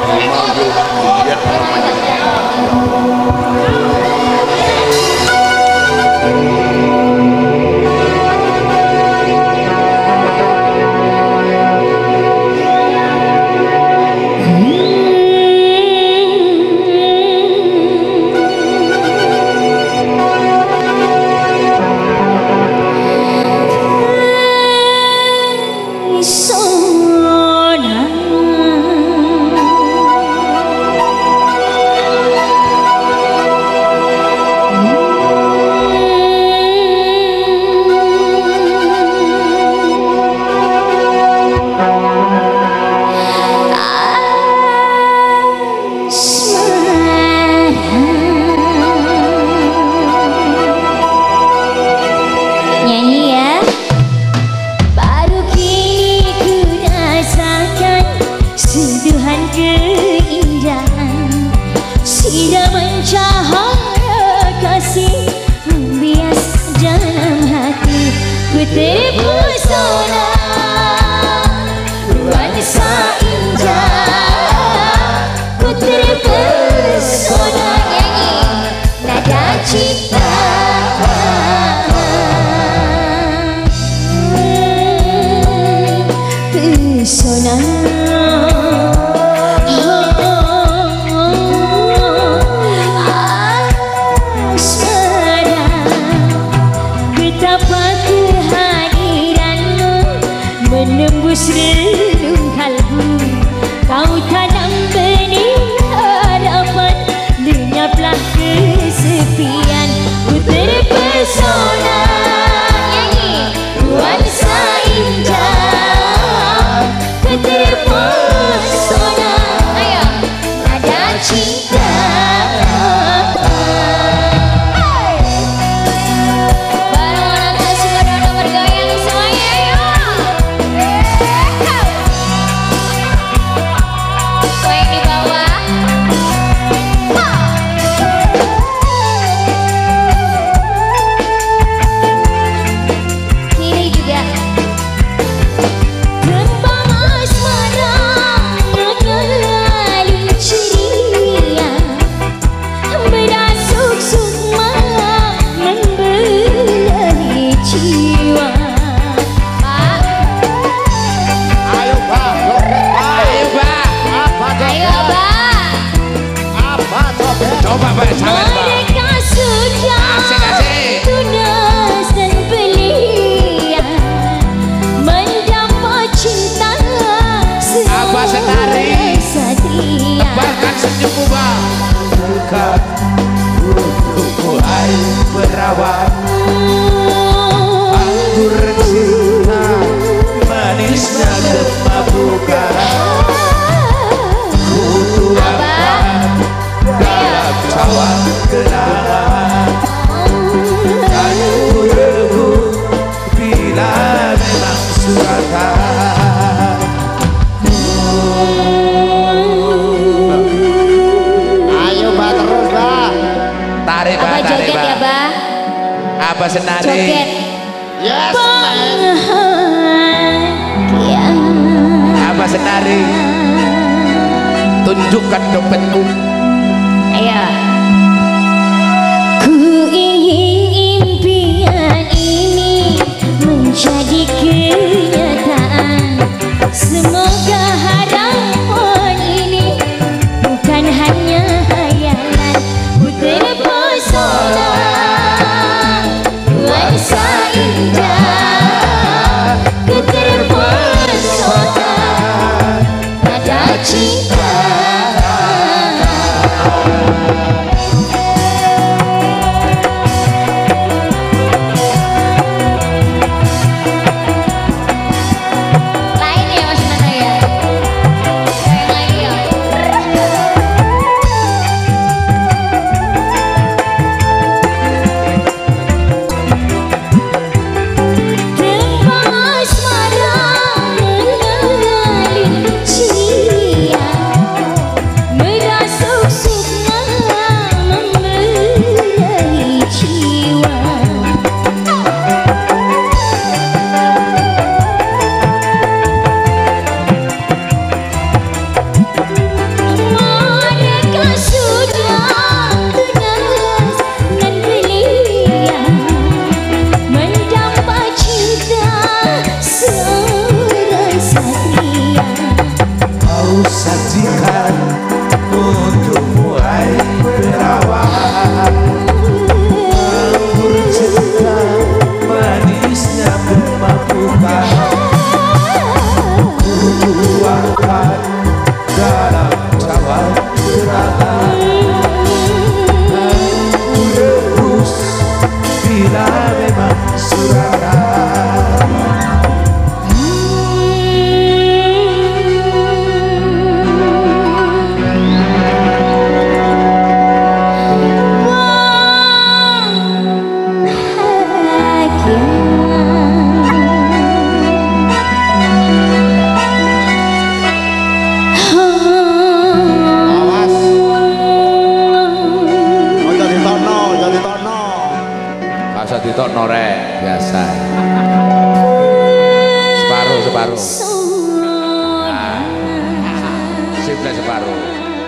memanggil dia namanya. Menembus relung kalbu, kau tanam benih harapan, lenyaplah kesepian. Ku terpesona nyanyi nuansa indah, ku terpesona ayo nada cinta. Mereka sudah tunas dan belia, mendapat cinta seorang satria. Bahkan senyummu bang, bukan untukmu air berawat. Anggur cinta manisnya kemabukan. Cawan kenangan dan ku rebut bila memang suratan. Ayo Mbak terus Mbak. Tarik Mbak, Abah tarik joget Mbak. ya Bah. Apa senari? Joget. Yes. Apa senari? Tunjukkan dompetku. Ayo. Ku ingin impian ini menjadi kenyataan. Semoga harapan ini bukan hanya hayalan. Ku terpesona nuansa indah, ku terpesona nada cinta. Lain ya Mas Nana ya. bersorak dalam cawan gerangan. Aku rebus bila memang surangan. Awas. Oh jadi tono, jadi tono. Masa ditokno rek biasa. Separuh. Nah, simple separuh.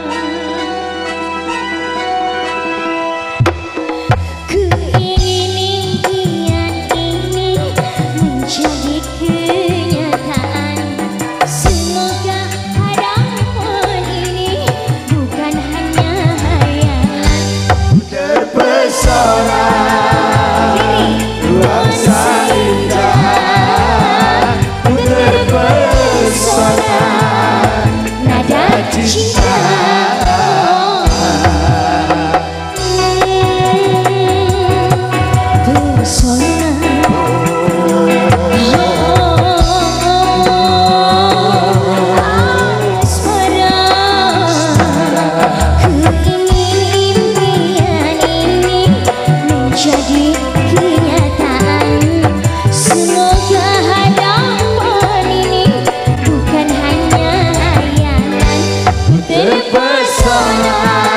Keinginan ini menjadi kenyataan. Semoga harapan ini bukan hanya hayalan. Terpesona nuansa indah, ku terpesona Nada cinta. Jadi kenyataan. Semoga harapan ini bukan hanya hayalan. Ku terpesona